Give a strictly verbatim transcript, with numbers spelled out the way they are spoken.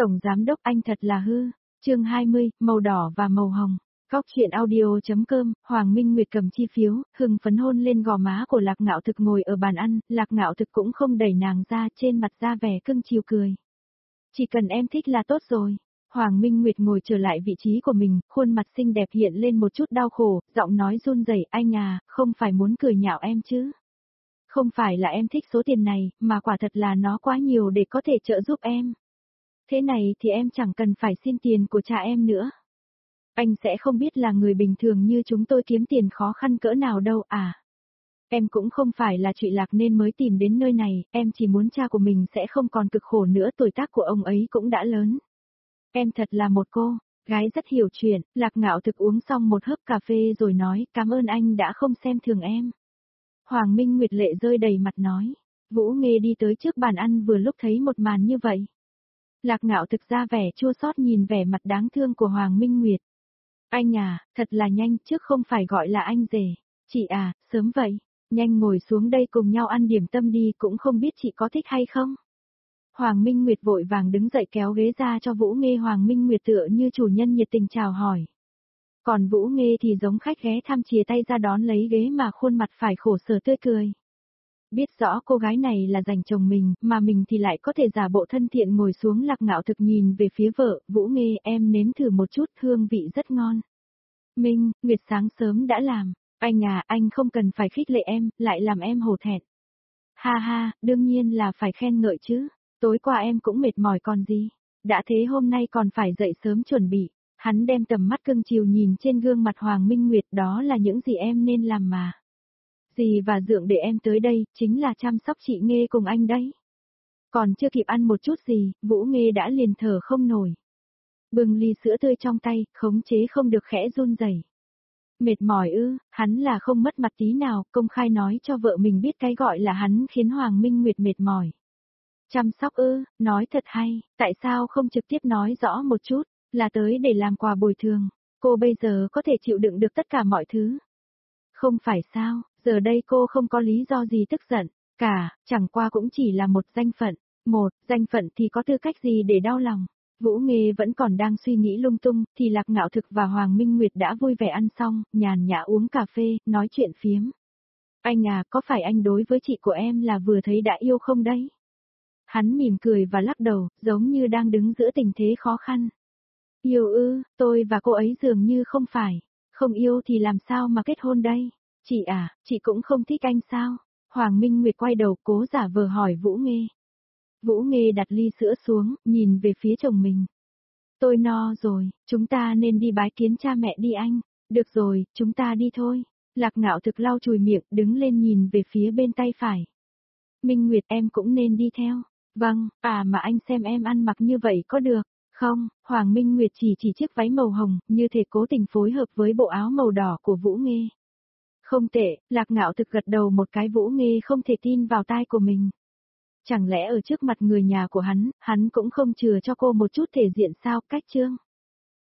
Tổng giám đốc anh thật là hư. Chương hai mươi, màu đỏ và màu hồng. Góc truyện audio.com, Hoàng Minh Nguyệt cầm chi phiếu, hưng phấn hôn lên gò má của Lạc Ngạo Thực ngồi ở bàn ăn, Lạc Ngạo Thực cũng không đẩy nàng ra, trên mặt ra vẻ cưng chiều cười. Chỉ cần em thích là tốt rồi. Hoàng Minh Nguyệt ngồi trở lại vị trí của mình, khuôn mặt xinh đẹp hiện lên một chút đau khổ, giọng nói run rẩy, anh à, không phải muốn cười nhạo em chứ. Không phải là em thích số tiền này, mà quả thật là nó quá nhiều để có thể trợ giúp em. Thế này thì em chẳng cần phải xin tiền của cha em nữa. Anh sẽ không biết là người bình thường như chúng tôi kiếm tiền khó khăn cỡ nào đâu à. Em cũng không phải là Trụy Lạc nên mới tìm đến nơi này, em chỉ muốn cha của mình sẽ không còn cực khổ nữa, tuổi tác của ông ấy cũng đã lớn. Em thật là một cô gái rất hiểu chuyện. Lạc Ngạo Thực uống xong một hớp cà phê rồi nói, cảm ơn anh đã không xem thường em. Hoàng Minh Nguyệt lệ rơi đầy mặt nói. Vũ Nghê đi tới trước bàn ăn vừa lúc thấy một màn như vậy. Lạc Ngạo Thực ra vẻ chua xót nhìn vẻ mặt đáng thương của Hoàng Minh Nguyệt. Anh à, thật là nhanh, trước không phải gọi là anh rể. Chị à, sớm vậy, nhanh ngồi xuống đây cùng nhau ăn điểm tâm đi, cũng không biết chị có thích hay không. Hoàng Minh Nguyệt vội vàng đứng dậy kéo ghế ra cho Vũ Nghê. Hoàng Minh Nguyệt tựa như chủ nhân nhiệt tình chào hỏi. Còn Vũ Nghê thì giống khách ghé thăm chìa tay ra đón lấy ghế mà khuôn mặt phải khổ sở tươi cười. Biết rõ cô gái này là dành chồng mình, mà mình thì lại có thể giả bộ thân thiện ngồi xuống. Lạc Ngạo Thực nhìn về phía vợ, Vũ Nghê, em nếm thử một chút, hương vị rất ngon. Minh, Nguyệt sáng sớm đã làm, anh à, anh không cần phải khích lệ em, lại làm em hổ thẹn. Ha ha, đương nhiên là phải khen ngợi chứ, tối qua em cũng mệt mỏi còn gì, đã thế hôm nay còn phải dậy sớm chuẩn bị. Hắn đem tầm mắt cưng chiều nhìn trên gương mặt Hoàng Minh Nguyệt, đó là những gì em nên làm mà. Dì và Dượng để em tới đây, chính là chăm sóc chị Nghê cùng anh đấy. Còn chưa kịp ăn một chút gì, Vũ Nghê đã liền thở không nổi. Bưng ly sữa tươi trong tay, khống chế không được khẽ run rẩy. Mệt mỏi ư, hắn là không mất mặt tí nào, công khai nói cho vợ mình biết cái gọi là hắn khiến Hoàng Minh Nguyệt mệt mỏi. Chăm sóc ư, nói thật hay, tại sao không trực tiếp nói rõ một chút, là tới để làm quà bồi thường, cô bây giờ có thể chịu đựng được tất cả mọi thứ. Không phải sao, giờ đây cô không có lý do gì tức giận, cả, chẳng qua cũng chỉ là một danh phận, một danh phận thì có tư cách gì để đau lòng. Vũ Nghê vẫn còn đang suy nghĩ lung tung, thì Lạc Ngạo Thực và Hoàng Minh Nguyệt đã vui vẻ ăn xong, nhàn nhã uống cà phê, nói chuyện phiếm. Anh à, có phải anh đối với chị của em là vừa thấy đã yêu không đấy? Hắn mỉm cười và lắc đầu, giống như đang đứng giữa tình thế khó khăn. Yêu ư, tôi và cô ấy dường như không phải, không yêu thì làm sao mà kết hôn đây? Chị à, chị cũng không thích anh sao? Hoàng Minh Nguyệt quay đầu cố giả vờ hỏi Vũ Nghê. Vũ Nghê đặt ly sữa xuống, nhìn về phía chồng mình. Tôi no rồi, chúng ta nên đi bái kiến cha mẹ đi anh. Được rồi, chúng ta đi thôi. Lạc Ngạo Thực lau chùi miệng, đứng lên nhìn về phía bên tay phải. Minh Nguyệt, em cũng nên đi theo. Vâng, à mà anh xem em ăn mặc như vậy có được không? Hoàng Minh Nguyệt chỉ chỉ chiếc váy màu hồng, như thể cố tình phối hợp với bộ áo màu đỏ của Vũ Nghê. Không tệ, Lạc Ngạo Thực gật đầu một cái. Vũ Nghê không thể tin vào tai của mình. Chẳng lẽ ở trước mặt người nhà của hắn, hắn cũng không chừa cho cô một chút thể diện sao? Cách trương.